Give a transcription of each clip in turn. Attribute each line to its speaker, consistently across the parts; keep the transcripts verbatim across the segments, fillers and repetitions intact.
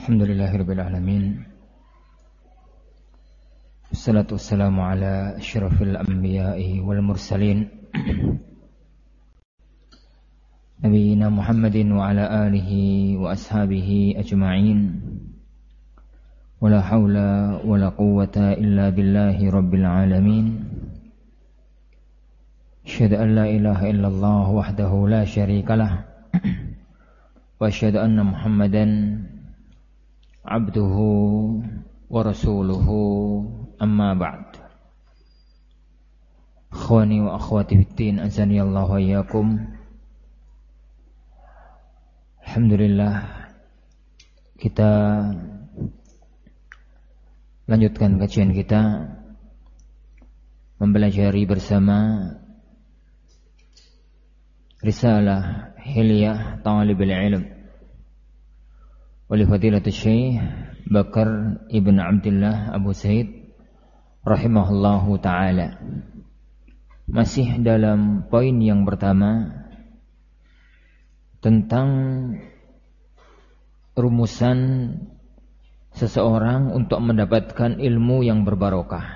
Speaker 1: Alhamdulillahirabbil alamin. Wassalatu wassalamu ala asyrafil anbiya'i wal mursalin. Nabiyyina Muhammadin wa ala alihi wa ashabihi ajma'in. Wala haula wala quwwata illa billahi rabbil alamin. Asyhadu an la ilaha illallah wahdahu la syarikalah. Wa asyhadu anna Muhammadan abduhu wa rasuluhu, amma ba'd. Akhwani wa akhwati fiddin, azani Allah wa iyyakum. Alhamdulillah, kita lanjutkan kajian kita mempelajari bersama Risalah Hilyah Talibul Ilm oleh Fadilatul Syekh Bakar Ibn Abdullah Abu Said rahimahullahu ta'ala. Masih dalam poin yang pertama tentang rumusan seseorang untuk mendapatkan ilmu yang berbarokah,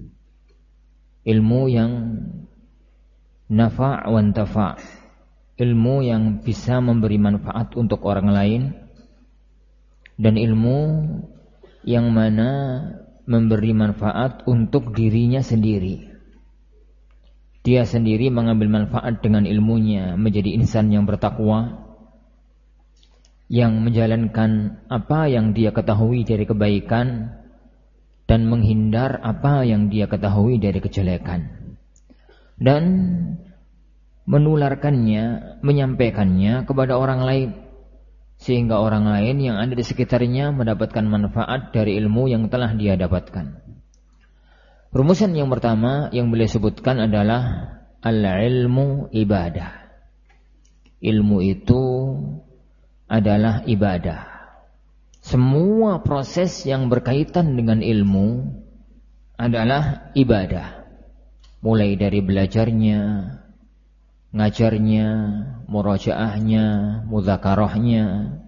Speaker 1: ilmu yang nafa' wa intafa', ilmu yang bisa memberi manfaat untuk orang lain, dan ilmu yang mana memberi manfaat untuk dirinya sendiri. Dia sendiri mengambil manfaat dengan ilmunya, menjadi insan yang bertakwa, yang menjalankan apa yang dia ketahui dari kebaikan dan menghindar apa yang dia ketahui dari kejelekan, dan menularkannya, menyampaikannya kepada orang lain, sehingga orang lain yang ada di sekitarnya mendapatkan manfaat dari ilmu yang telah dia dapatkan. Rumusan yang pertama yang beliau sebutkan adalah al-ilmu ibadah. Ilmu itu adalah ibadah. Semua proses yang berkaitan dengan ilmu adalah ibadah. Mulai dari belajarnya, ngajarnya, murajaahnya, mudzakarahnya,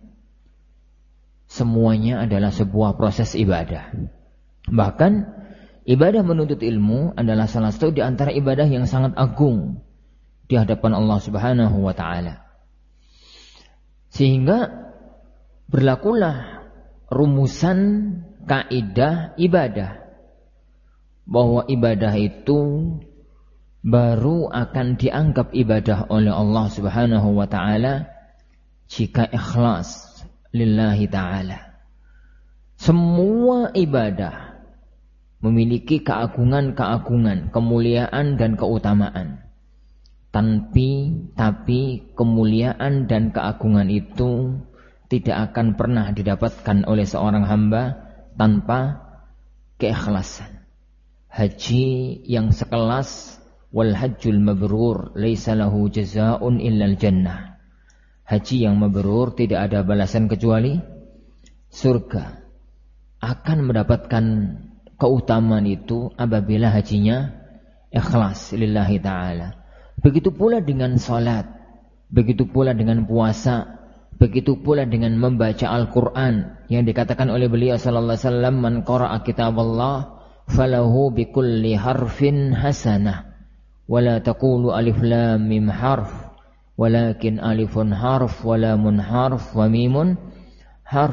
Speaker 1: semuanya adalah sebuah proses ibadah. Bahkan ibadah menuntut ilmu adalah salah satu di antara ibadah yang sangat agung di hadapan Allah Subhanahu wa ta'ala. Sehingga berlakulah rumusan kaidah ibadah, bahwa ibadah itu baru akan dianggap ibadah oleh Allah Subhanahu wa ta'ala jika ikhlas lillahi ta'ala. Semua ibadah memiliki keagungan-keagungan, kemuliaan dan keutamaan. Tapi, tapi kemuliaan dan keagungan itu tidak akan pernah didapatkan oleh seorang hamba tanpa keikhlasan. Haji yang sekelas wal hajjul mabrur laisa lahu jazaa'un illal jannah. Haji yang mabrur tidak ada balasan kecuali surga. Akan mendapatkan keutamaan itu apabila hajinya ikhlas lillahi ta'ala. Begitu pula dengan salat, begitu pula dengan puasa, begitu pula dengan membaca Al-Qur'an yang dikatakan oleh beliau sallallahu alaihi wasallam, man qara'a kitaballah falahu bikulli harfin hasanah. Wala taqulu alif lam mim harf, walakin alifun harf, walamun harf, wa mimun harf.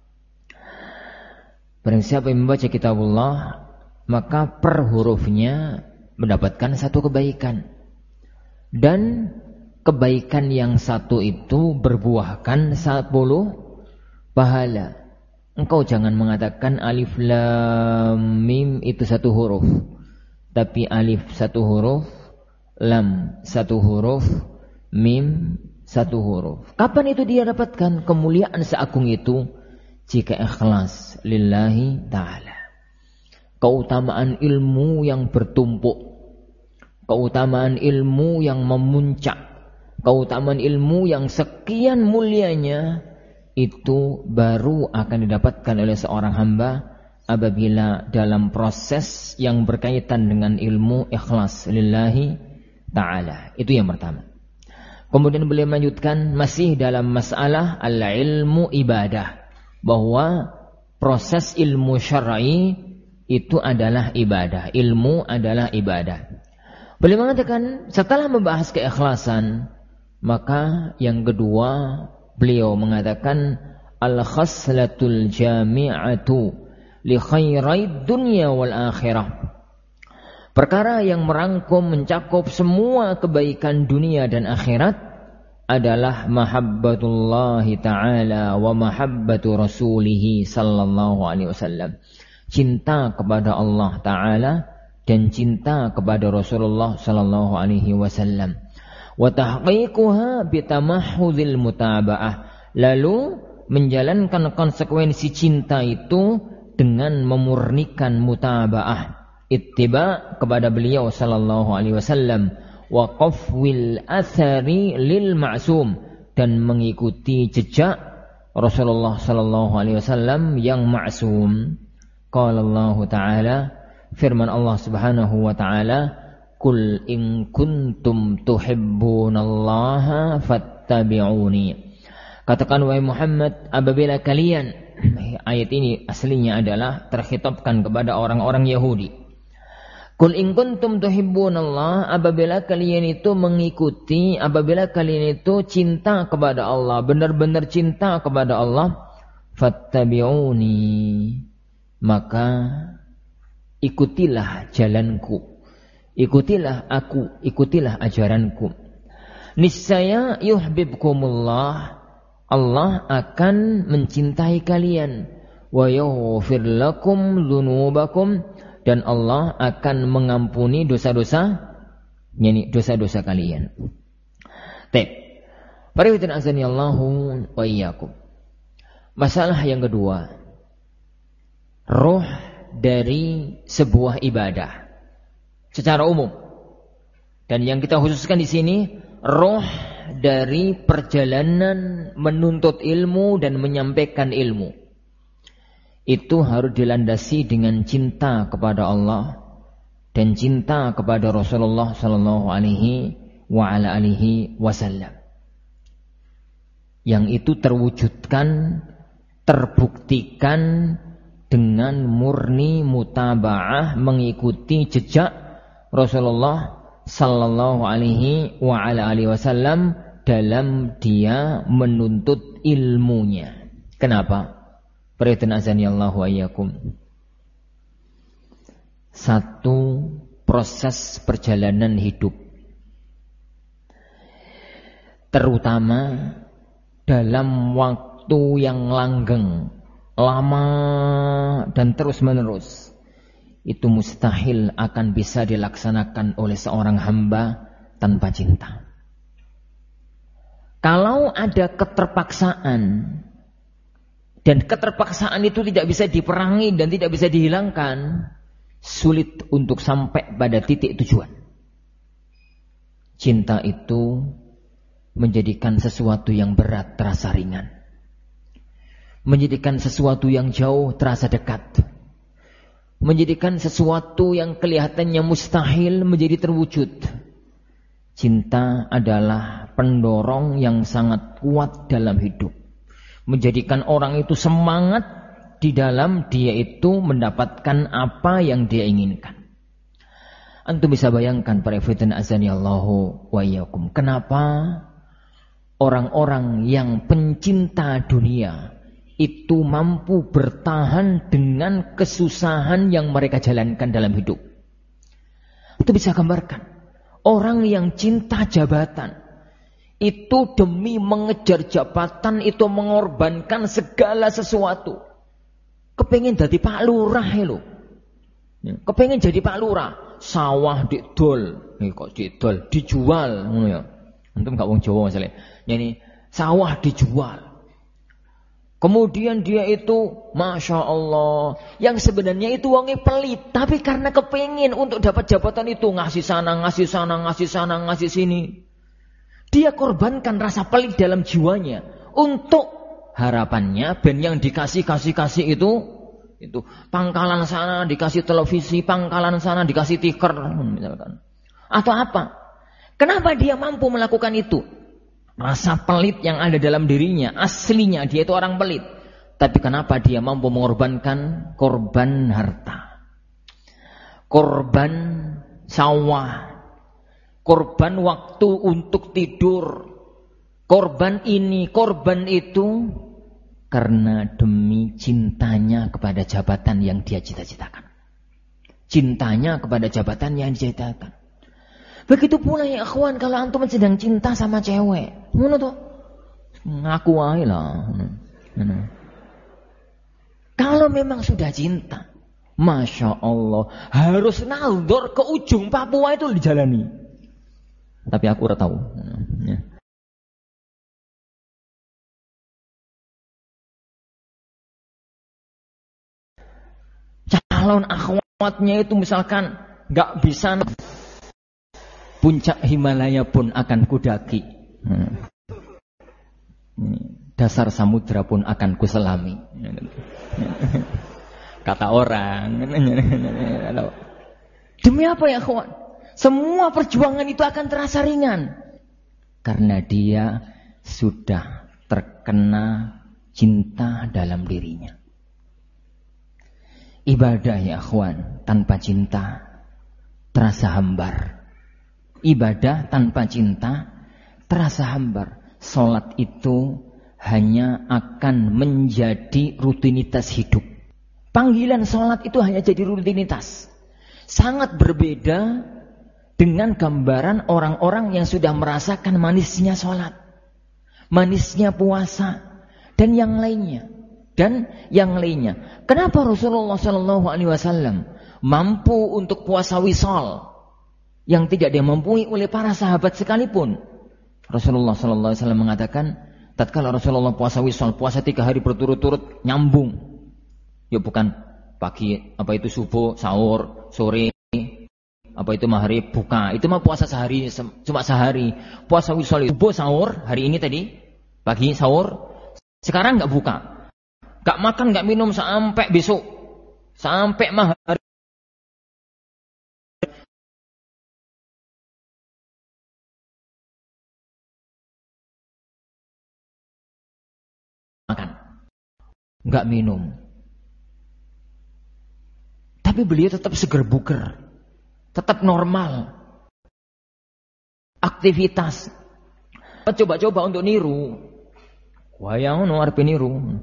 Speaker 1: Barang siapa yang membaca kitabullah, maka per hurufnya mendapatkan satu kebaikan, dan kebaikan yang satu itu berbuahkan sepuluh pahala. Engkau jangan mengatakan alif lam mim itu satu huruf, tapi alif satu huruf, lam satu huruf, mim satu huruf. Kapan itu dia dapatkan kemuliaan seagung itu? Jika ikhlas lillahi ta'ala. Keutamaan ilmu yang bertumpuk, keutamaan ilmu yang memuncak, keutamaan ilmu yang sekian mulianya, itu baru akan didapatkan oleh seorang hamba apabila dalam proses yang berkaitan dengan ilmu ikhlas lillahi ta'ala. Itu yang pertama. Kemudian beliau melanjutkan masih dalam masalah al-ilmu ibadah. bahwa proses ilmu syar'i itu adalah ibadah. Ilmu adalah ibadah. Beliau mengatakan setelah membahas keikhlasan, maka yang kedua beliau mengatakan al-khaslatul jami'atu li khairid dunya wal akhirah. Perkara yang merangkum mencakup semua kebaikan dunia dan akhirat adalah mahabbatullahi ta'ala wa mahabbatu rasulih sallallahu alaihi wasallam. Cinta kepada Allah Ta'ala dan cinta kepada Rasulullah sallallahu alaihi wasallam. Wa tahqiquha bi tamahhudil mutaba'ah. Lalu menjalankan konsekuensi cinta itu dengan memurnikan mutaba'ah, ittiba kepada beliau sallallahu alaihi wasallam, wa qafwil athari lil ma'sum, dan mengikuti jejak Rasulullah sallallahu alaihi wasallam yang ma'sum. Qala Allah Ta'ala, firman Allah Subhanahu wa taala, "Qul in kuntum tuhibbunallaha fattabi'uni." Katakan wahai Muhammad, apabila kalian, ayat ini aslinya adalah terkhitapkan kepada orang-orang Yahudi. Qul in kuntum tuhibbunallah, apabila kalian itu mengikuti, apabila kalian itu cinta kepada Allah, benar-benar cinta kepada Allah, fattabi'uni, maka ikutilah jalanku, ikutilah aku, ikutilah ajaranku. Niscaya yuhibbukumullah, Allah akan mencintai kalian, wa yaghfir lakum dzunubakum, dan Allah akan mengampuni dosa-dosa, yakni dosa-dosa kalian. Baik. Para hadirin azanillahu wa iyyakum. Masalah yang kedua, roh dari sebuah ibadah secara umum. Dan yang kita khususkan di sini, roh dari perjalanan menuntut ilmu dan menyampaikan ilmu. Itu harus dilandasi dengan cinta kepada Allah dan cinta kepada Rasulullah sallallahu alaihi wa ala alihi wasallam. Yang itu terwujudkan, terbuktikan dengan murni mutaba'ah, mengikuti jejak Rasulullah sallallahu alaihi wa ala alihi wasallam dalam dia menuntut ilmunya. Kenapa? Perhatian azani Allah wa iyyakum. Satu proses perjalanan hidup, terutama dalam waktu yang langgeng, lama dan terus menerus, itu mustahil akan bisa dilaksanakan oleh seorang hamba tanpa cinta. Kalau ada keterpaksaan, dan keterpaksaan itu tidak bisa diperangi dan tidak bisa dihilangkan, sulit untuk sampai pada titik tujuan. Cinta itu menjadikan sesuatu yang berat terasa ringan, menjadikan sesuatu yang jauh terasa dekat, menjadikan sesuatu yang kelihatannya mustahil menjadi terwujud. Cinta adalah pendorong yang sangat kuat dalam hidup, menjadikan orang itu semangat di dalam dia itu mendapatkan apa yang dia inginkan. Antum bisa bayangkan para ikhwan azani Allahu wa iyyakum, kenapa orang-orang yang pencinta dunia itu mampu bertahan dengan kesusahan yang mereka jalankan dalam hidup. Itu bisa gambarkan orang yang cinta jabatan, itu demi mengejar jabatan itu mengorbankan segala sesuatu. Kepengin jadi Pak Lurah lho. Kepengin jadi Pak Lurah, sawah didol, nih kok didol, dijual ngono ya. Antum gak wong Jawa masalah. Yani sawah dijual. Kemudian dia itu Masya Allah, yang sebenarnya itu wongnya pelit, tapi karena kepengin untuk dapat jabatan itu, ngasih sana, ngasih sana, ngasih sana, ngasih sini, dia korbankan rasa pelit dalam jiwanya untuk harapannya ben yang dikasih kasih kasih itu itu pangkalan sana dikasih televisi, pangkalan sana dikasih tiker misalkan, atau apa. Kenapa dia mampu melakukan itu? Rasa pelit yang ada dalam dirinya, aslinya dia itu orang pelit, Tapi kenapa dia mampu mengorbankan korban harta, korban sawah, korban waktu untuk tidur, korban ini, korban itu, karena demi cintanya kepada jabatan yang dia cita-citakan. Cintanya kepada jabatan yang dia cita-citakan. Begitu pula ya akhwan, kalau antum sedang cinta sama cewek, ngono tuh, ngaku aja lah. Kalau memang sudah cinta, Masya Allah, harus naldor ke ujung Papua itu dijalani. Tapi aku udah tahu. Calon akhwatnya itu misalkan gak bisa, puncak Himalaya pun akan kudaki. Dasar samudra pun akan kuselami. Kata orang. Demi apa ya kawan? Semua perjuangan itu akan terasa ringan. Karena dia sudah terkena cinta dalam dirinya. Ibadah ya kawan, tanpa cinta terasa hambar. Ibadah tanpa cinta terasa hambar. Salat itu hanya akan menjadi rutinitas hidup. Panggilan salat itu hanya jadi rutinitas. Sangat berbeda dengan gambaran orang-orang yang sudah merasakan manisnya salat, manisnya puasa, dan yang lainnya. Dan yang lainnya. Kenapa Rasulullah shallallahu alaihi wasallam mampu untuk puasa wisal yang tidak dimampu oleh para sahabat sekalipun? Rasulullah shallallahu alaihi wasallam mengatakan, tatkala Rasulullah puasa wisal, puasa tiga hari berturut-turut nyambung. Ya bukan pagi, apa itu subuh, sahur, sore, apa itu maghrib, buka. Itu mah puasa sehari, cuma sehari. Puasa wisal subuh, sahur, hari ini tadi, pagi, sahur. Sekarang nggak buka. Nggak makan, nggak minum sampai besok. Sampai maghrib. Makan. Nggak minum. Tapi beliau tetap seger buger. Tetap normal. Aktivitas. Coba-coba untuk niru. Wayang no arep niru.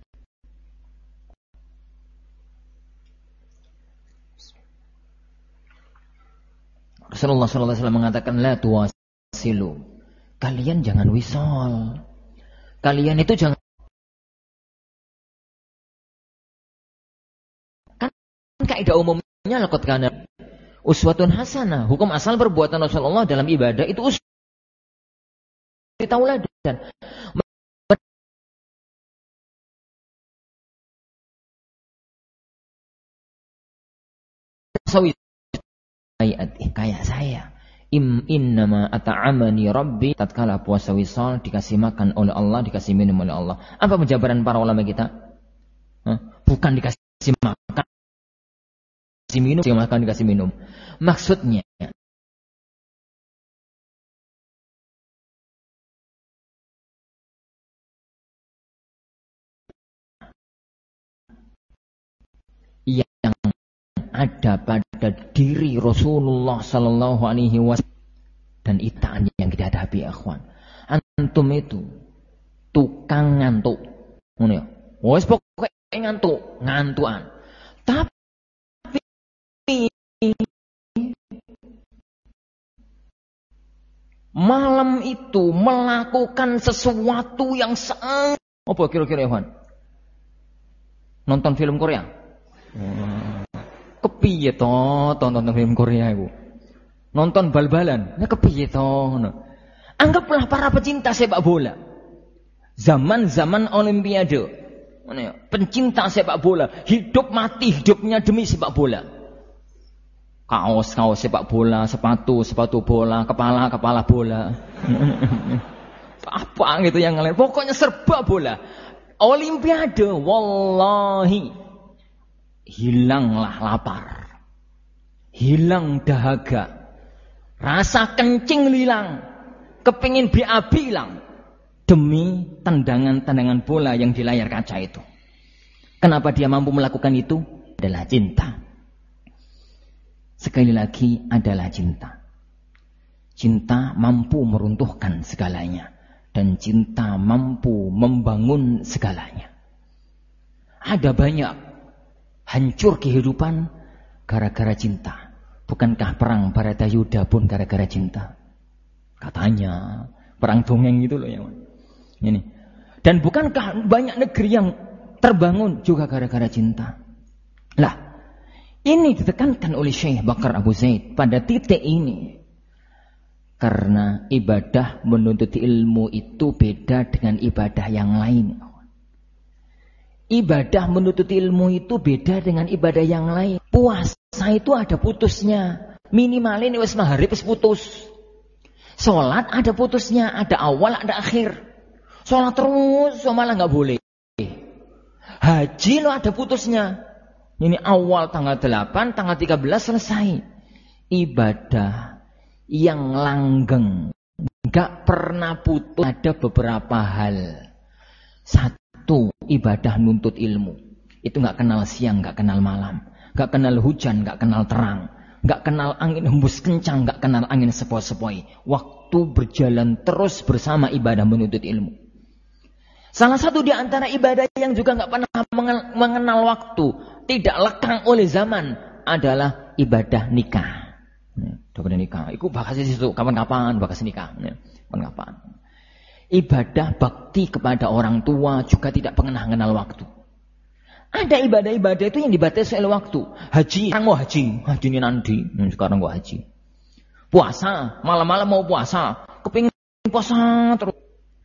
Speaker 1: Rasulullah shallallahu alaihi wasallam mengatakan, la tuwasilu. Kalian jangan wisal. Kalian itu jangan. Kan kaidah umumnya laqad kana uswatun hasanah. Hukum asal perbuatan Rasulullah dalam ibadah itu uswah tauladan. Kayak saya, im innama at'amani rabbi, tatkala puasa wisal dikasih makan oleh Allah, dikasih minum oleh Allah. Apa penjabaran para ulama kita? Hah? Bukan dikasih makan, dikasih minum, dikasih makan, dikasih minum. Maksudnya yang ada pada diri Rasulullah sallallahu alaihi wasallam dan itaan yang kita hadapi akhwan. Antum itu tukang ngantuk. Ngono ya. Wes pokoke ngantuk, ngantuan. Tapi malam itu melakukan sesuatu yang sangat, apa kira-kira akhwan? Nonton film Korea. Hmm. Kepiye to tonton film Korea iku? Nonton bal-balan. Nah kepiye to ngono. Anggaplah para pecinta sepak bola. Zaman-zaman olimpiade. Ngono ya, pencinta sepak bola, hidup mati hidupnya demi sepak bola. Kaos-kaos sepak bola, sepatu, sepatu bola, kepala-kepala bola. Apa gitu yang lain. Pokoknya serba bola. Olimpiade, wallahi hilanglah lapar, hilang dahaga, rasa kencing hilang, kepingin B A B hilang, demi tendangan-tendangan bola yang di layar kaca itu.
Speaker 2: Kenapa dia mampu melakukan itu? Adalah cinta. Sekali lagi adalah cinta. Cinta mampu meruntuhkan segalanya. Dan cinta mampu membangun segalanya. Ada banyak hancur kehidupan gara-gara cinta. Bukankah perang Baratayuda pun gara-gara cinta? Katanya perang dongeng itu loh ya. Ini. Dan bukankah banyak negeri yang terbangun juga gara-gara cinta? Lah, ini ditekankan oleh Syekh Bakar Abu Zaid pada titik ini. Karena ibadah menuntut ilmu itu beda dengan ibadah yang lain. Ibadah menuntut ilmu itu beda dengan ibadah yang lain. Puasa itu ada putusnya. Minimalin wis maghrib wis putus. Sholat ada putusnya, ada awal, ada akhir. Sholat terus, so malah nggak boleh. Haji lo ada putusnya. Ini awal tanggal delapan, tanggal tiga belas selesai. Ibadah yang langgeng, nggak pernah putus. Ada beberapa hal. Satu, ibadah nuntut ilmu. Itu nggak kenal siang, nggak kenal malam, nggak kenal hujan, nggak kenal terang. Gak kenal angin hembus kencang, gak kenal angin sepoi-sepoi. Waktu berjalan terus bersama ibadah menuntut ilmu. Salah satu di antara ibadah yang juga gak pernah mengenal waktu, tidak lekang oleh zaman, adalah ibadah nikah. Ibadah nikah. Itu bahas itu kapan-kapan, bahas nikah. Kapan-kapan. Ibadah bakti kepada orang tua juga tidak pernah mengenal waktu. Ada ibadah-ibadah itu yang dibatasi oleh waktu. Haji, sekarang mau haji. Haji ini nanti. Sekarang mau haji. Puasa, malam-malam mau puasa. Kepingin puasa terus.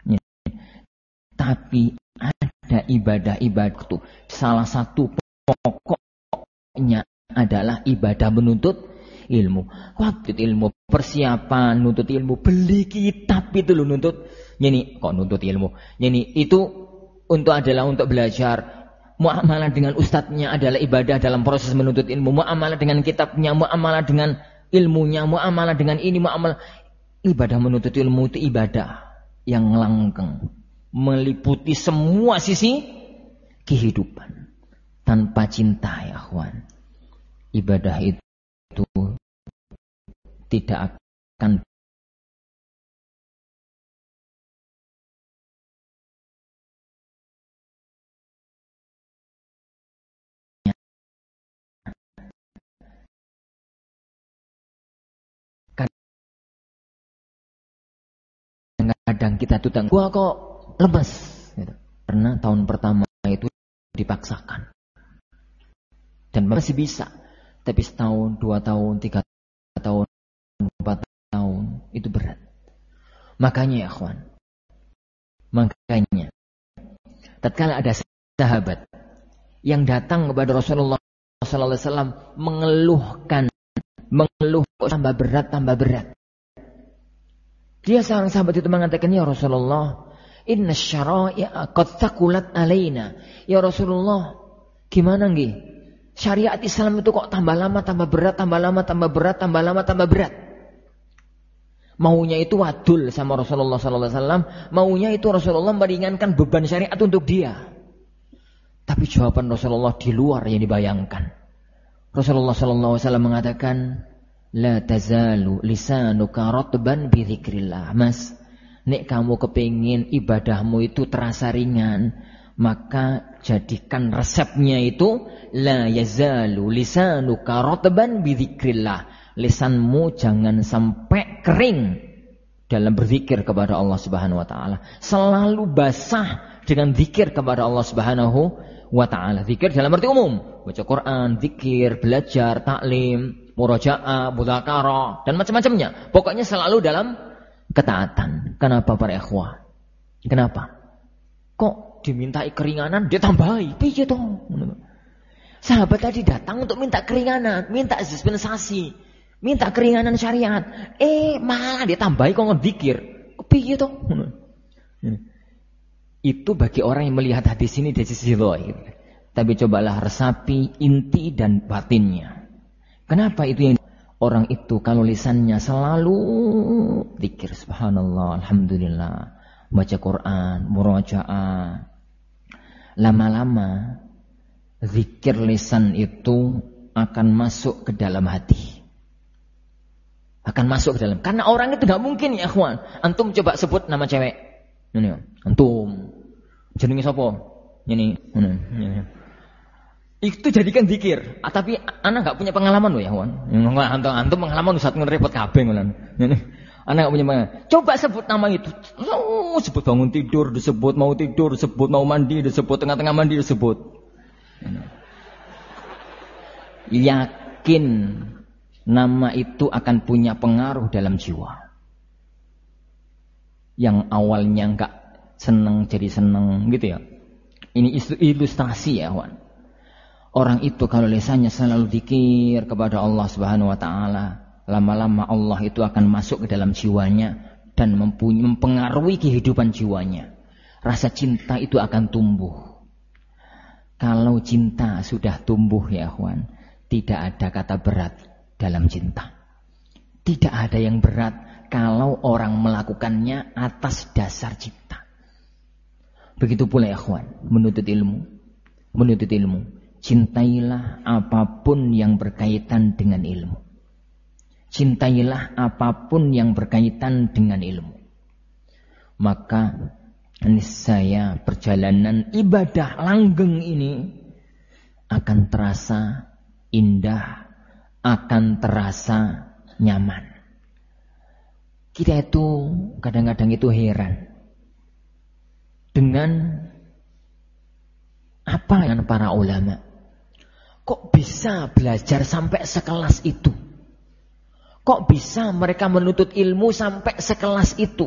Speaker 2: Tapi ada ibadah-ibadah itu. Salah satu pokoknya adalah ibadah menuntut ilmu. Waktu ilmu, persiapan nuntut ilmu. Beli kitab itu loh nuntut. Ini kok nuntut ilmu. Ini itu untuk adalah untuk belajar. Muamalah dengan ustadznya adalah ibadah dalam proses menuntut ilmu. Muamalah dengan kitabnya, muamalah dengan ilmunya, muamalah dengan ini, muamalah. Ibadah menuntut ilmu itu ibadah yang langgeng. Meliputi semua sisi kehidupan. Tanpa cinta ya akhwan. Ibadah itu tidak akan kadang kita tuh tanggung, gua kok lemes gitu. Karena tahun pertama itu dipaksakan dan masih bisa, tapi setahun, dua tahun, tiga tahun, empat tahun itu berat. Makanya ya akhwan, makanya tatkala ada sahabat yang datang kepada Rasulullah sallallahu alaihi wasallam mengeluhkan, mengeluh tambah berat, tambah berat. Dia seorang sahabat itu mengatakan, ya Rasulullah, inna syara'i'a qad thaqulat alaina. Ya Rasulullah, gimana nggih? Syariat Islam itu kok tambah lama, tambah berat, tambah lama, tambah berat, tambah lama, tambah berat. Maunya itu wadul sama Rasulullah sallallahu alaihi wasallam, maunya itu Rasulullah meringankan beban syariat untuk dia. Tapi jawaban Rasulullah di luar yang dibayangkan. Rasulullah sallallahu alaihi wasallam mengatakan, la tazalu lisanuka ratban bi dzikrillah. Mas, nek kamu kepingin ibadahmu itu terasa ringan, maka jadikan resepnya itu la yazalu lisanuka ratban bi dzikrillah. Lisanmu jangan sampai kering dalam berzikir kepada Allah Subhanahu wa taala. Selalu basah dengan zikir kepada Allah Subhanahu wa taala. Zikir dalam arti umum, baca Quran, zikir, belajar, taklim, murajaah, mudzakarah dan macam-macamnya. Pokoknya selalu dalam ketaatan. Kenapa para ikhwah? Kenapa? Kok dimintai keringanan dia tambahi? Piye toh? Sahabat tadi datang untuk minta keringanan, minta dispensasi, minta keringanan syariat. Eh malah dia tambahi kok ngedzikir. Piye toh? Itu bagi orang yang melihat hadis ini dari sisi zahir. Tapi cobalah resapi inti dan batinnya. Kenapa itu yang orang itu kalau lisannya selalu zikir subhanallah, alhamdulillah, baca Quran, murajaah, lama-lama
Speaker 1: zikir lisan itu akan masuk ke dalam hati. Akan masuk ke dalam. Karena orang itu gak mungkin ya ikhwan. Antum coba sebut nama cewek. Ini, antum. Jenenge sapa? Ini. Ini. Itu jadikan zikir. Ah, tapi anak gak punya pengalaman loh ya ikhwan. Antum, antum pengalaman Ustaz ngerepot kabeh ngono. Ini. Anak gak punya pengalaman. Coba sebut nama itu. Oh, sebut bangun tidur, disebut mau tidur, disebut mau mandi, disebut tengah-tengah mandi, disebut. Ini. Yakin nama itu akan punya pengaruh dalam jiwa. Yang awalnya enggak senang jadi senang gitu ya. Ini ilustrasi ya kawan. Orang itu kalau lisannya selalu zikir kepada Allah Subhanahu wa taala, lama-lama Allah itu akan masuk ke dalam jiwanya dan mempengaruhi kehidupan jiwanya. Rasa cinta itu akan tumbuh. Kalau cinta sudah tumbuh ya kawan, tidak ada kata berat dalam cinta. Tidak ada yang berat kalau orang melakukannya atas dasar cinta. Begitu pula ya kawan, menuntut ilmu. Menuntut ilmu. Cintailah apapun yang berkaitan dengan ilmu. Cintailah apapun yang berkaitan dengan ilmu. Maka niscaya perjalanan ibadah langgeng ini akan terasa indah, akan terasa nyaman. Kita itu kadang-kadang itu heran dengan apa yang para ulama. Kok bisa belajar sampai sekelas itu? Kok bisa mereka menuntut ilmu sampai sekelas itu?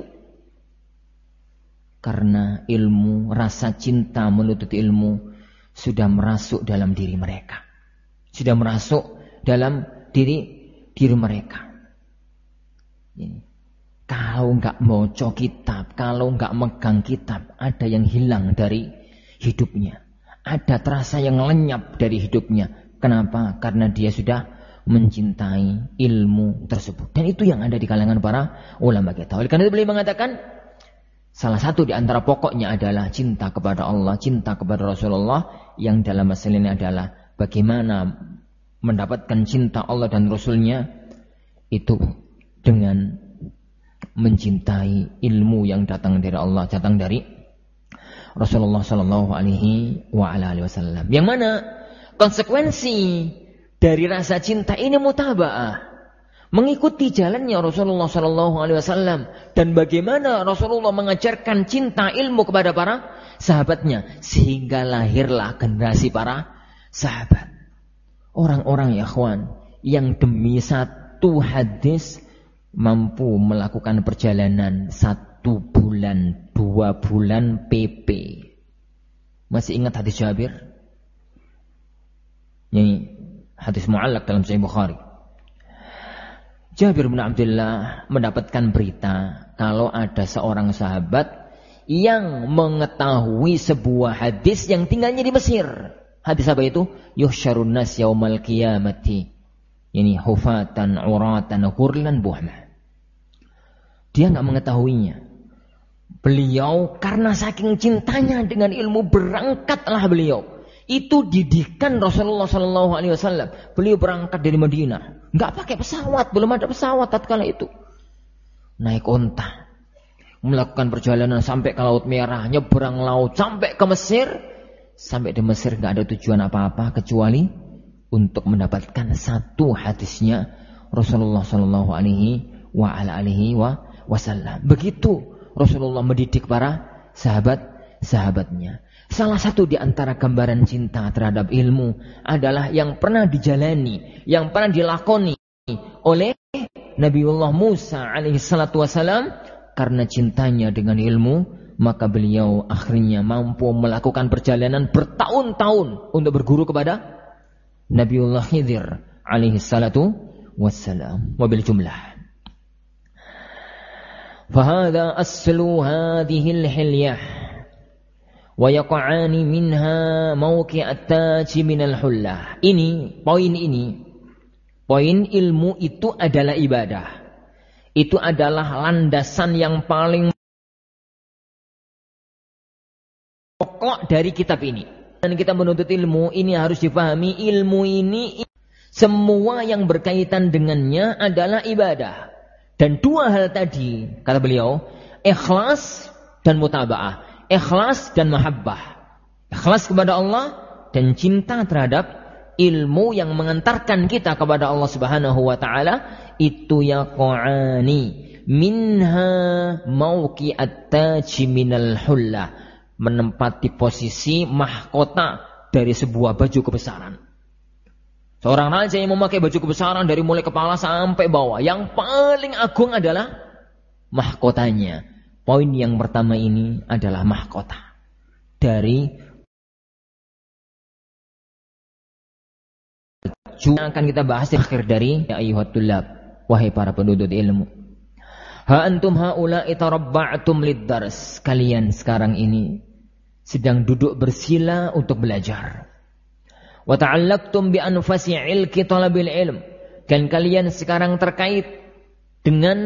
Speaker 1: Karena ilmu, rasa cinta menuntut ilmu sudah merasuk dalam diri mereka. Sudah merasuk dalam diri diri mereka. Ini. Kalau enggak baca kitab, kalau enggak megang kitab, ada yang hilang dari hidupnya. Ada terasa yang lenyap dari hidupnya. Kenapa? Karena dia sudah mencintai ilmu tersebut. Dan itu yang ada di kalangan para ulama kita. Oleh karena itu beliau mengatakan, salah satu di antara pokoknya adalah cinta kepada Allah, cinta kepada Rasulullah, yang dalam masalah ini adalah bagaimana mendapatkan cinta Allah dan Rasulnya itu dengan mencintai ilmu yang datang dari Allah, datang dari Rasulullah Sallallahu Alaihi Wasallam. Yang mana konsekuensi dari rasa cinta ini mutaba'ah, mengikuti jalannya Rasulullah Sallallahu Alaihi Wasallam, dan bagaimana Rasulullah mengajarkan cinta ilmu kepada para sahabatnya, sehingga lahirlah generasi para sahabat. Orang-orang ya ikhwan yang demi satu hadis mampu melakukan perjalanan satu bulan, dua bulan P P. Masih ingat hadis Jabir? Ini hadis mu'allaq dalam Sahih Bukhari. Jabir bin Abdullah mendapatkan berita kalau ada seorang sahabat yang mengetahui sebuah hadis yang tinggalnya di Mesir. Hadis apa itu? Yuhsyarun nas yaumal qiyamati. Ini hufatan, uratan, ghurlan, buhma. Dia enggak mengetahuinya. Beliau karena saking cintanya dengan ilmu berangkatlah beliau. Itu didikan Rasulullah Sallallahu Alaihi Wasallam. Beliau berangkat dari Madinah, enggak pakai pesawat, belum ada pesawat tatkala itu. Naik onta, melakukan perjalanan sampai ke Laut Merah, nyeberang laut sampai ke Mesir. Sampai di Mesir enggak ada tujuan apa-apa kecuali untuk mendapatkan satu hadisnya Rasulullah Sallallahu Alaihi Wasallam. Begitu Rasulullah mendidik para sahabat-sahabatnya. Salah satu di antara gambaran cinta terhadap ilmu adalah yang pernah dijalani, yang pernah dilakoni oleh Nabiullah Musa alaihi salatu wasalam. Karena cintanya dengan ilmu, maka beliau akhirnya mampu melakukan perjalanan bertahun-tahun untuk berguru kepada Nabiullah Khidir alaihi salatu wassalam. Wabil jumlah. Fahada aslu hadhil hilyah wa yaqa'ani minha mawqi'at taji minal hullah. Ini, poin ini, poin ilmu itu adalah ibadah. Itu adalah landasan yang paling pokok dari kitab ini.
Speaker 2: kita menuntut ilmu, ini harus dipahami, ilmu ini semua yang berkaitan dengannya adalah ibadah. Dan dua hal tadi, kata beliau, ikhlas dan mutaba'ah. Ikhlas dan mahabbah. Ikhlas kepada Allah dan cinta terhadap ilmu yang mengantarkan kita kepada Allah Subhanahu wa taala, itu yaqa'ani minha mauqi'at taji minal hullah, menempati posisi mahkota dari sebuah baju kebesaran. Seorang raja yang memakai baju kebesaran dari mulai kepala sampai bawah, yang paling agung adalah mahkotanya. Poin yang pertama ini adalah mahkota dari yang akan kita bahas di akhir dari ya ayyuhat tullab, wahai para penduduk ilmu. Ha antum haula'i tarabba'tum lid-dars. Kalian sekarang ini sedang duduk bersila untuk belajar. Wa ta'allaqtum bi anfasi 'ilki talabil ilm. Dan kalian sekarang terkait dengan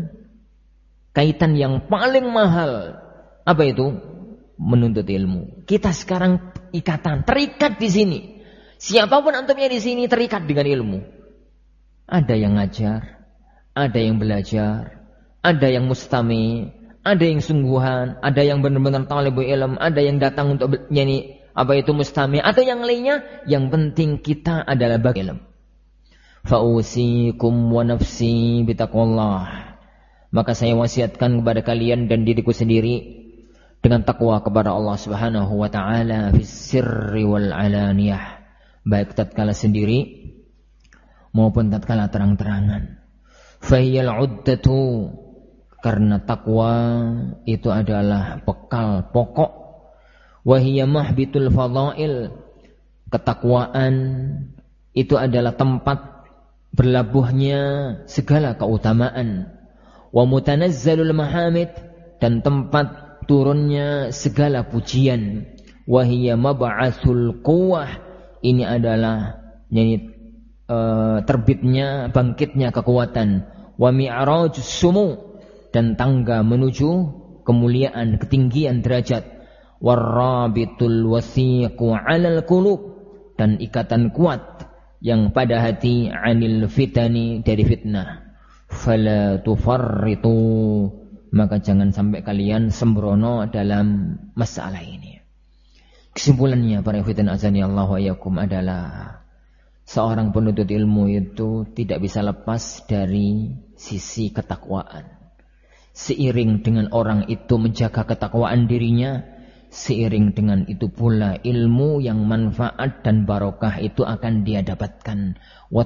Speaker 2: kaitan yang paling mahal. Apa itu? Menuntut ilmu. Kita sekarang ikatan, terikat di sini. Siapapun antumnya di sini terikat dengan ilmu. Ada yang ngajar, ada yang belajar, ada yang mustami, ada yang sungguhan, ada yang benar-benar talibul ilm, ada yang datang untuk nyanyi apa itu mustami, atau yang lainnya. Yang penting kita adalah bagi ilm. Fa'usikum wa nafsi bitaqwallah. Maka saya wasiatkan kepada kalian dan diriku sendiri dengan takwa kepada Allah Subhanahu wa taala fis sirri wal alaniyah, baik tatkala sendiri maupun tatkala terang-terangan. Fahiyal uddatu, karena takwa itu adalah bekal pokok. Wahiyya mahbitul fadail, ketakwaan itu adalah tempat berlabuhnya segala keutamaan. Wa mutanazzalul mahamid, dan tempat turunnya segala pujian. Wahiyya mab'atsul quwwah, ini adalah yani, uh, terbitnya, bangkitnya kekuatan. Wa mi'rajus sumu, dan tangga menuju kemuliaan, ketinggian derajat. Warrabitul wasiqu 'alal qulub, dan ikatan kuat yang pada hati, 'anil fitani, dari fitnah. Fala tufarritu, maka jangan sampai kalian sembrono dalam masalah ini. Kesimpulannya para ikhwan azani Allah wa iyyakum adalah seorang penuntut ilmu itu tidak bisa lepas dari sisi ketakwaan. Seiring dengan orang itu menjaga ketakwaan dirinya, seiring dengan itu pula ilmu yang manfaat dan barokah itu akan dia dapatkan.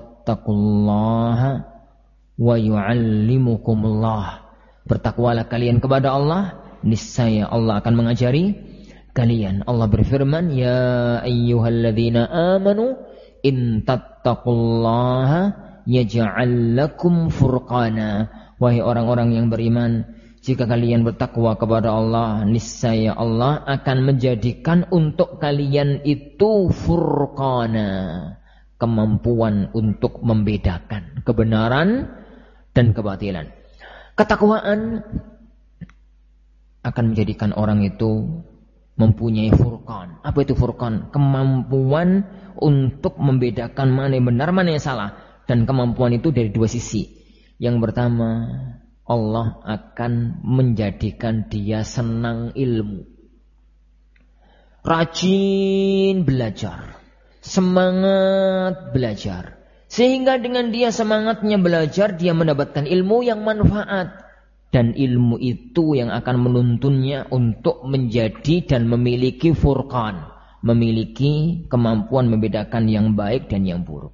Speaker 2: Wattaqullaha wa yu'allimukumullah. Bertakwalah kalian kepada Allah, niscaya Allah akan mengajari kalian. Allah berfirman, ya ayyuhalladzina amanu in tattaqullaha yaj'al lakum furqana. Wahai orang-orang yang beriman, jika kalian bertakwa kepada Allah, niscaya Allah akan menjadikan untuk kalian itu furqana, kemampuan untuk membedakan kebenaran dan kebatilan. Ketakwaan akan menjadikan orang itu mempunyai furqan. Apa itu furqan? Kemampuan untuk membedakan mana yang benar, mana yang salah. Dan kemampuan itu dari dua sisi. Yang pertama, Allah akan menjadikan dia senang ilmu, rajin belajar, semangat belajar. Sehingga dengan dia semangatnya belajar, dia mendapatkan ilmu yang manfaat. Dan ilmu itu yang akan menuntunnya untuk menjadi dan memiliki furqan, memiliki kemampuan membedakan yang baik dan yang buruk.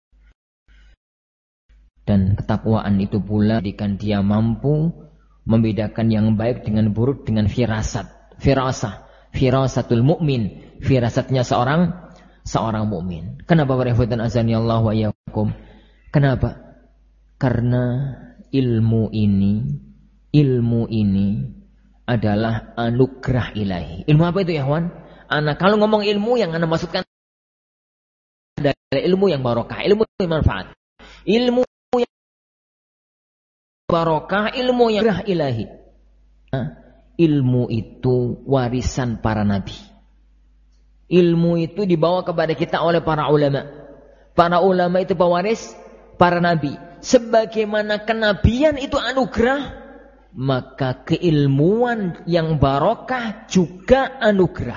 Speaker 2: Dan ketakwaan itu pula jadikan dia mampu membedakan yang baik dengan buruk dengan firasat, firasah, firasatul mukmin, firasatnya seorang seorang mukmin. Kenapa para ikhwan azani Allah wa iyyakum? Kenapa? Karena ilmu ini, ilmu ini adalah anugerah ilahi. Ilmu apa itu ya kawan? Anak kalau ngomong ilmu yang anda maksudkan adalah ilmu yang barokah, ilmu yang manfaat, ilmu yang barokah, ilmu yang anugerah ilahi. Nah, ilmu itu warisan para nabi. Ilmu itu dibawa kepada kita oleh para ulama. Para ulama itu pewaris para nabi. Sebagaimana kenabian itu anugerah, maka keilmuan yang barokah juga anugerah.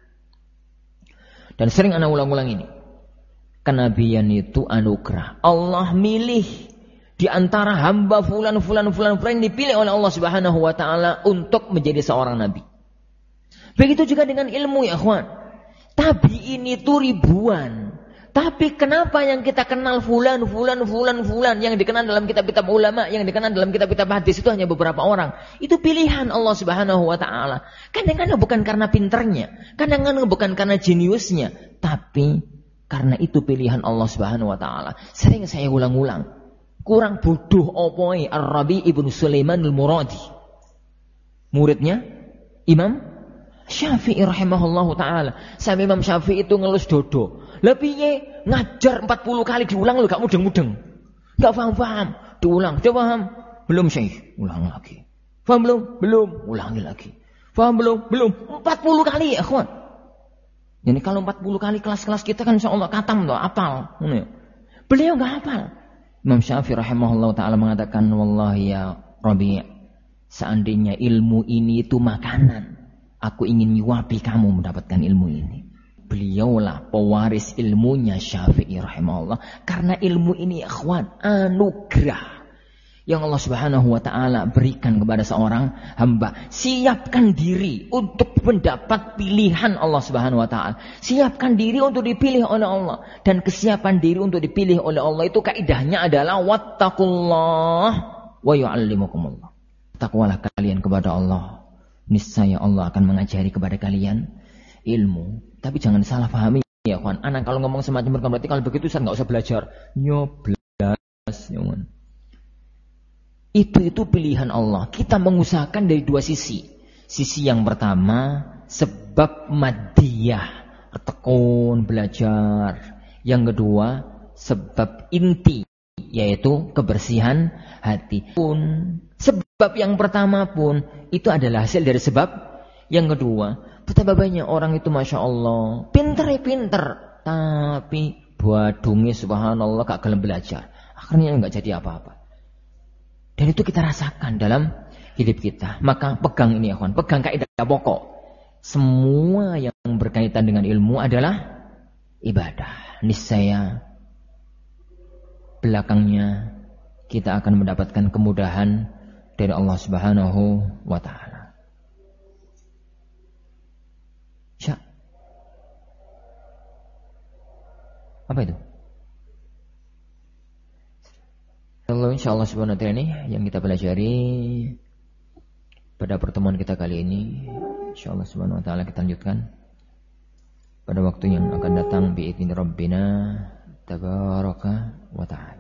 Speaker 2: Dan sering anak ulang-ulang ini. Kenabian itu anugerah. Allah milih di antara hamba fulan fulan fulan fulan yang dipilih oleh Allah Subhanahu wa taala untuk menjadi seorang nabi. Begitu juga dengan ilmu, ya ikhwan. Tabi'in itu ribuan. Tapi kenapa yang kita kenal fulan, fulan, fulan, fulan, yang dikenal dalam kitab-kitab ulama, yang dikenal dalam kitab-kitab hadis itu hanya beberapa orang. Itu pilihan Allah Subhanahu wa taala. Kadang-kadang bukan karena pinternya, kadang-kadang bukan karena jeniusnya, tapi karena itu pilihan Allah Subhanahu wa taala. Sering saya ulang-ulang. Kurang bodoh opoi Ar-Rabi ibnu Sulaiman al-Muradi. Muridnya Imam Syafi'i rahimahullahu ta'ala. Sampai Imam Syafi'i itu ngelus dodo. Lebihnya ngajar empat puluh kali diulang lu gak mudeng-mudeng. Gak paham-paham. Diulang. Dia paham? Belum Syekh. Ulang lagi. Paham belum? Belum. Ulangi lagi. Paham belum? Belum. empat puluh kali ya kawan. Jadi kalau empat puluh kali kelas-kelas kita kan insyaAllah katam loh. Apal. Beliau gak hafal. Imam Syafi'i rahimahullahu ta'ala mengatakan, wallahi ya Rabi', seandainya ilmu ini itu makanan, aku ingin nyuapi kamu mendapatkan ilmu ini. Beliaulah pewaris ilmunya Syafi'i rahimahullah. Karena ilmu ini ikhwan, anugerah yang Allah Subhanahu wa taala berikan kepada seorang hamba. Siapkan diri untuk mendapat pilihan Allah Subhanahu wa taala. Siapkan diri untuk dipilih oleh Allah. Dan kesiapan diri untuk dipilih oleh Allah itu kaidahnya adalah wattaqullah wa yu'allimukumullah. Takwalah kalian kepada Allah. Niscaya Allah akan mengajari kepada kalian ilmu. Tapi jangan salah pahami ya kawan. Anak kalau ngomong semacam itu berarti kalau begitu saya nggak usah belajar. Nyoblas ya kawan. Itu itu pilihan Allah. Kita mengusahakan dari dua sisi. Sisi yang pertama sebab madiyah, tekun belajar. Yang kedua sebab inti, yaitu kebersihan hati. Pun sebab yang pertama pun itu adalah hasil dari sebab yang kedua. Betapa banyak orang itu masya Allah pinter ya pinter, tapi badungi subhanallah gak gelem belajar. Akhirnya nggak jadi apa-apa. Dan itu kita rasakan dalam hidup kita. Maka pegang ini ya kawan, pegang kaidah pokok. Semua yang berkaitan dengan ilmu adalah ibadah. Niscaya belakangnya kita akan mendapatkan kemudahan dari Allah Subhanahu wa taala. Sya. Apa itu? Kalau insyaallah subhanahu wa ta'ala ini yang kita pelajari pada pertemuan kita kali ini, insyaallah subhanahu wa ta'ala kita lanjutkan pada waktu yang akan datang bi'izni rabbina tabaraka wa ta'ala.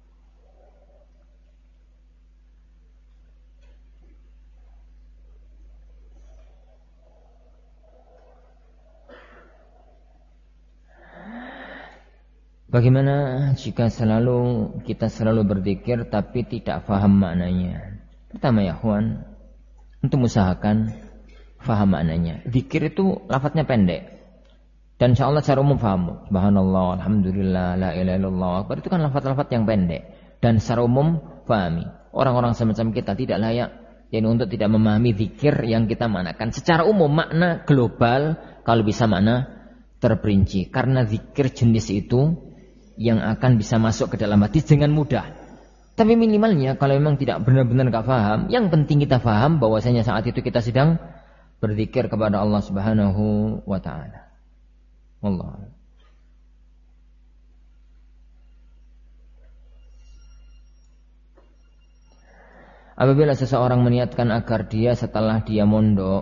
Speaker 2: Bagaimana jika selalu kita selalu berzikir tapi tidak faham maknanya? Pertama ya kawan, untuk usahakan faham maknanya. Zikir itu lafadznya pendek. Dan insyaallah secara umum faham. Subhanallah, alhamdulillah, la ilaha illallah. Itu kan lafadz-lafadz yang pendek. Dan secara umum fahami. Orang-orang semacam kita tidak layak yani untuk tidak memahami zikir yang kita maknakan. Secara umum makna global, kalau bisa makna terperinci. Karena zikir jenis itu yang akan bisa masuk ke dalam hati dengan mudah. Tapi minimalnya kalau memang tidak benar-benar gak paham, yang penting kita paham bahwasanya saat itu kita sedang berzikir kepada Allah Subhanahu wa taala. Allah. Apabila seseorang meniatkan agar dia setelah dia mondok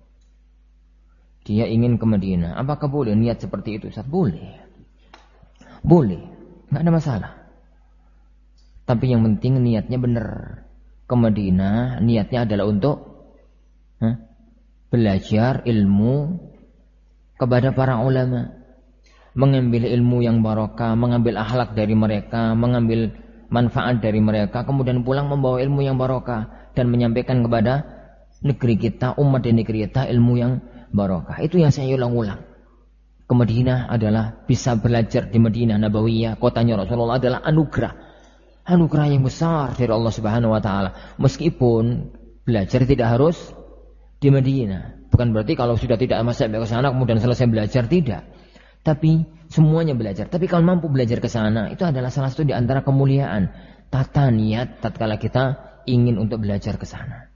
Speaker 2: dia ingin ke Madinah, apakah boleh niat seperti itu? Ustaz, boleh. Boleh, nggak ada masalah. Tapi yang penting niatnya benar. Ke Madinah niatnya adalah untuk huh, belajar ilmu kepada para ulama, mengambil ilmu yang barokah, mengambil akhlak dari mereka, mengambil manfaat dari mereka, kemudian pulang membawa ilmu yang barokah dan menyampaikan kepada negeri kita, umat dan negeri kita ilmu yang barokah. Itu yang saya ulang-ulang.
Speaker 1: ke Madinah adalah bisa belajar di Madinah Nabawiyah, kotanya Rasulullah, adalah anugerah. Anugerah yang besar dari Allah Subhanahu wa taala. Meskipun belajar tidak harus di Madinah. Bukan berarti kalau sudah tidak masuk ke sana kemudian selesai belajar, tidak. Tapi semuanya belajar. Tapi kalau mampu belajar ke sana, itu adalah salah satu di antara kemuliaan. Tata niat tatkala kita ingin untuk belajar ke sana.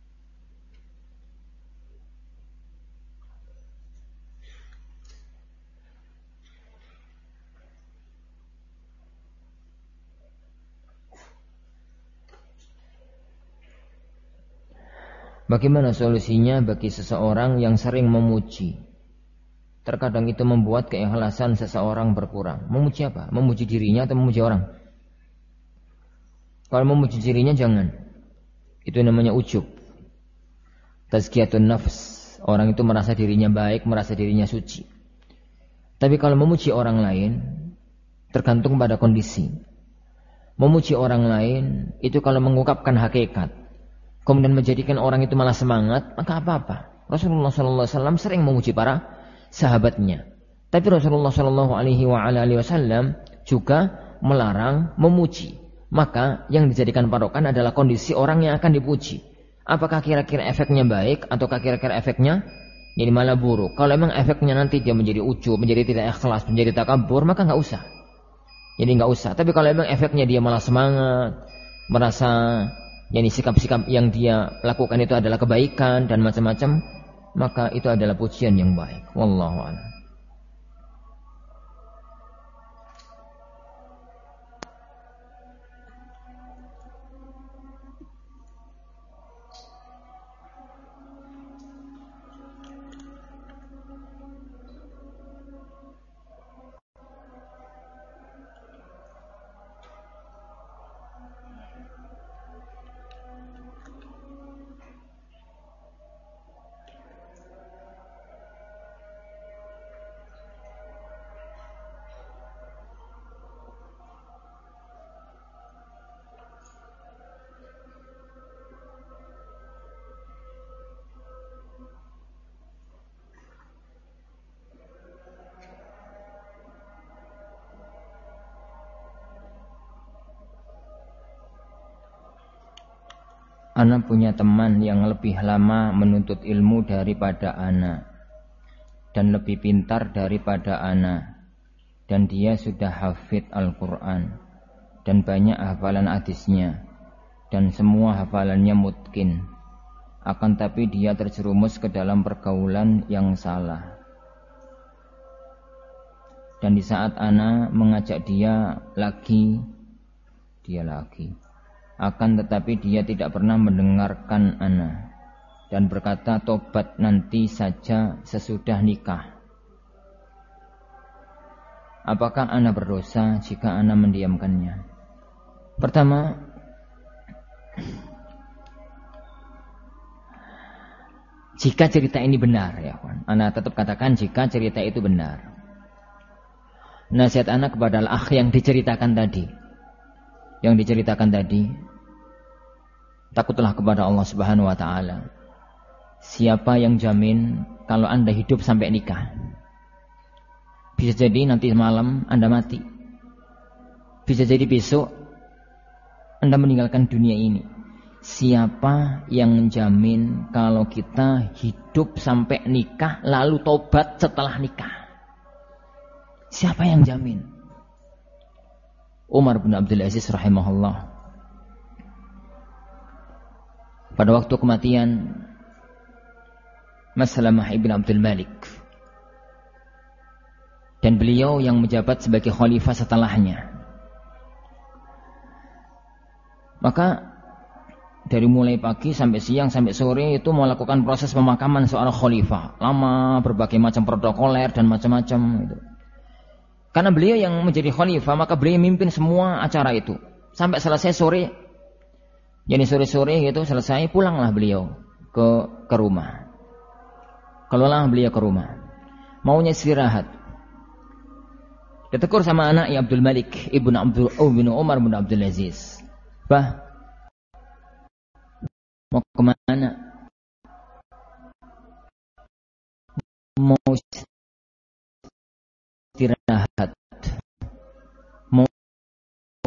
Speaker 1: Bagaimana solusinya bagi seseorang yang sering memuji? Terkadang itu membuat keikhlasan seseorang berkurang. Memuji apa? Memuji dirinya atau memuji orang? Kalau memuji dirinya jangan. Itu namanya ujub. Tazkiyatun nafs. Orang itu merasa dirinya baik, merasa dirinya suci. Tapi kalau memuji orang lain, tergantung pada kondisi. Memuji orang lain itu kalau mengungkapkan hakikat, kemudian menjadikan orang itu malah semangat, maka apa-apa. Rasulullah shallallahu alaihi wasallam sering memuji para sahabatnya. Tapi Rasulullah shallallahu alaihi wasallam juga melarang memuji. Maka yang dijadikan patokan adalah kondisi orang yang akan dipuji. Apakah kira-kira efeknya baik ataukah kira-kira efeknya jadi malah buruk. Kalau memang efeknya nanti dia menjadi ujub, menjadi tidak ikhlas, menjadi takabur, maka nggak usah. Jadi nggak usah. Tapi kalau memang efeknya dia malah semangat, merasa yani sikap-sikap yang dia lakukan itu adalah kebaikan dan macam-macam, maka itu adalah pujian yang baik. Wallahu a'lam. Ana punya teman yang lebih lama menuntut ilmu daripada Ana dan lebih pintar daripada Ana, dan dia sudah hafid Al-Quran dan banyak hafalan hadisnya dan semua hafalannya mutkin. Akan tapi dia terjerumus ke dalam pergaulan yang salah. Dan di saat Ana mengajak dia lagi, dia lagi akan tetapi dia tidak pernah mendengarkan Ana dan berkata tobat nanti saja sesudah nikah. Apakah Ana berdosa jika Ana mendiamkannya? Pertama, jika cerita ini benar, ya kawan, Ana tetap katakan jika cerita itu benar. Nasihat Ana kepada al-akh yang diceritakan tadi, yang diceritakan tadi, takutlah kepada Allah Subhanahu wa taala. Siapa yang jamin kalau Anda hidup sampai nikah? Bisa jadi nanti malam Anda mati. Bisa jadi besok Anda meninggalkan dunia ini. Siapa yang menjamin kalau kita hidup sampai nikah lalu tobat setelah nikah? Siapa yang jamin? Umar bin Abdul Aziz rahimahullah, pada waktu kematian Maslamah ibn Abdul Malik, dan beliau yang menjabat sebagai khalifah setelahnya, maka dari mulai pagi sampai siang sampai sore itu melakukan proses pemakaman seorang khalifah, lama, berbagai macam protokoler dan macam-macam itu. Karena beliau yang menjadi khalifah, maka beliau memimpin semua acara itu sampai selesai sore. Jadi sore-sore gitu selesai, pulanglah beliau ke ke rumah. Keluarlah beliau ke rumah, maunya istirahat. Ditegur sama anaknya Abdul Malik ibnu Abdul ibnu Umar bin Abdul Aziz. Bah, mau kemana? Mau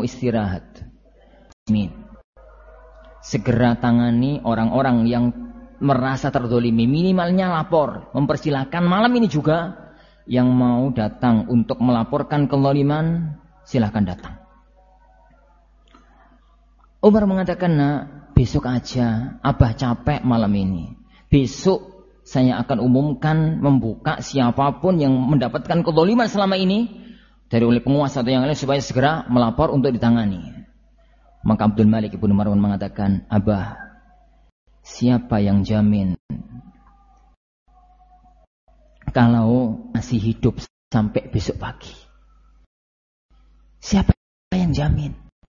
Speaker 2: istirahat. Amin. Segera tangani orang-orang yang merasa terzolimi. Minimalnya lapor. Mempersilahkan malam ini juga yang mau datang untuk melaporkan kezaliman, silahkan datang. Umar mengatakan, nah, besok aja, Abah capek malam ini. Besok saya akan umumkan, membuka siapapun yang mendapatkan kezaliman selama ini dari oleh penguasa atau yang lain supaya segera melapor untuk ditangani. Maka Abdul Malik ibnu Marwan mengatakan, Abah, siapa yang jamin kalau masih hidup sampai besok pagi? Siapa yang jamin?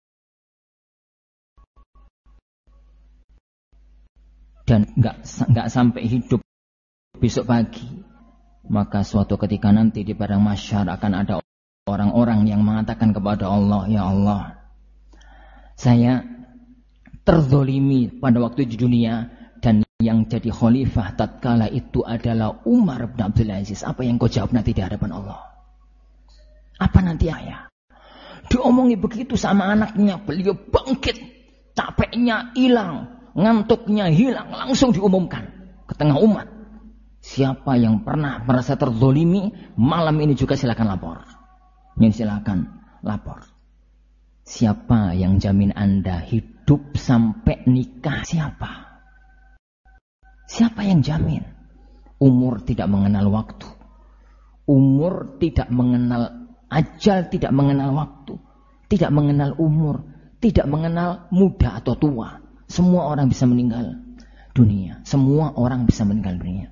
Speaker 2: Dan nggak nggak sampai hidup besok pagi, maka suatu ketika nanti di padang mahsyar akan ada orang-orang yang mengatakan kepada Allah, ya Allah, saya terzolimi pada waktu di dunia dan yang jadi khalifah tatkala itu adalah Umar bin Abdul Aziz. Apa yang kau jawab nanti di hadapan Allah? Apa nanti ayah? Diomongi begitu sama anaknya, beliau bangkit, capeknya hilang, ngantuknya hilang, langsung diumumkan ke tengah umat. Siapa yang pernah merasa terzolimi, malam ini juga silakan lapor. Ini silakan lapor. Siapa yang jamin Anda hidup sampai nikah? Siapa? Siapa yang jamin? Umur tidak mengenal waktu. Umur tidak mengenal ajal, tidak mengenal waktu, tidak mengenal umur, tidak mengenal muda atau tua. Semua orang bisa meninggal dunia. Semua orang bisa meninggal dunia.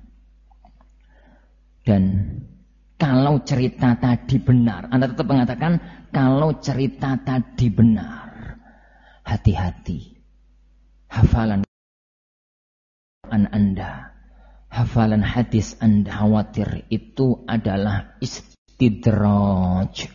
Speaker 2: Dan kalau cerita tadi benar, Anda tetap mengatakan kalau cerita tadi benar, hati-hati. Hafalan an Anda, hafalan hadis Anda khawatir itu adalah istidraj.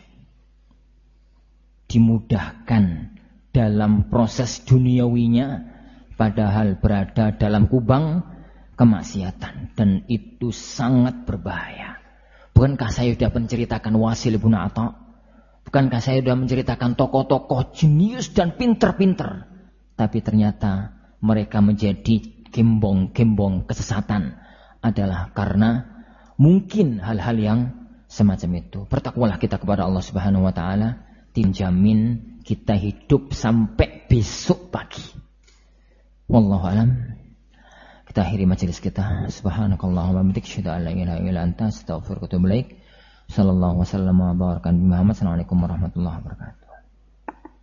Speaker 2: Dimudahkan dalam proses duniawinya, padahal berada dalam kubang kemaksiatan, dan itu sangat berbahaya. Bukankah saya sudah menceritakan Wasil bin Atha? Bukankah saya sudah menceritakan tokoh-tokoh jenius dan pinter-pinter? Tapi ternyata mereka menjadi gembong-gembong kesesatan adalah karena mungkin hal-hal yang semacam itu. Bertakwalah kita kepada Allah Subhanahu wa taala, dijamin kita hidup sampai besok pagi. Wallahu alam. Kita akhiri majelis kita. Subhanakallahumma wa bihamdika asyhadu an la ilaha illa anta astaghfiruka wa atubu ilaik. Sallallahu wasallam wa baraka bi Muhammad. Assalamualaikum warahmatullahi wabarakatuh.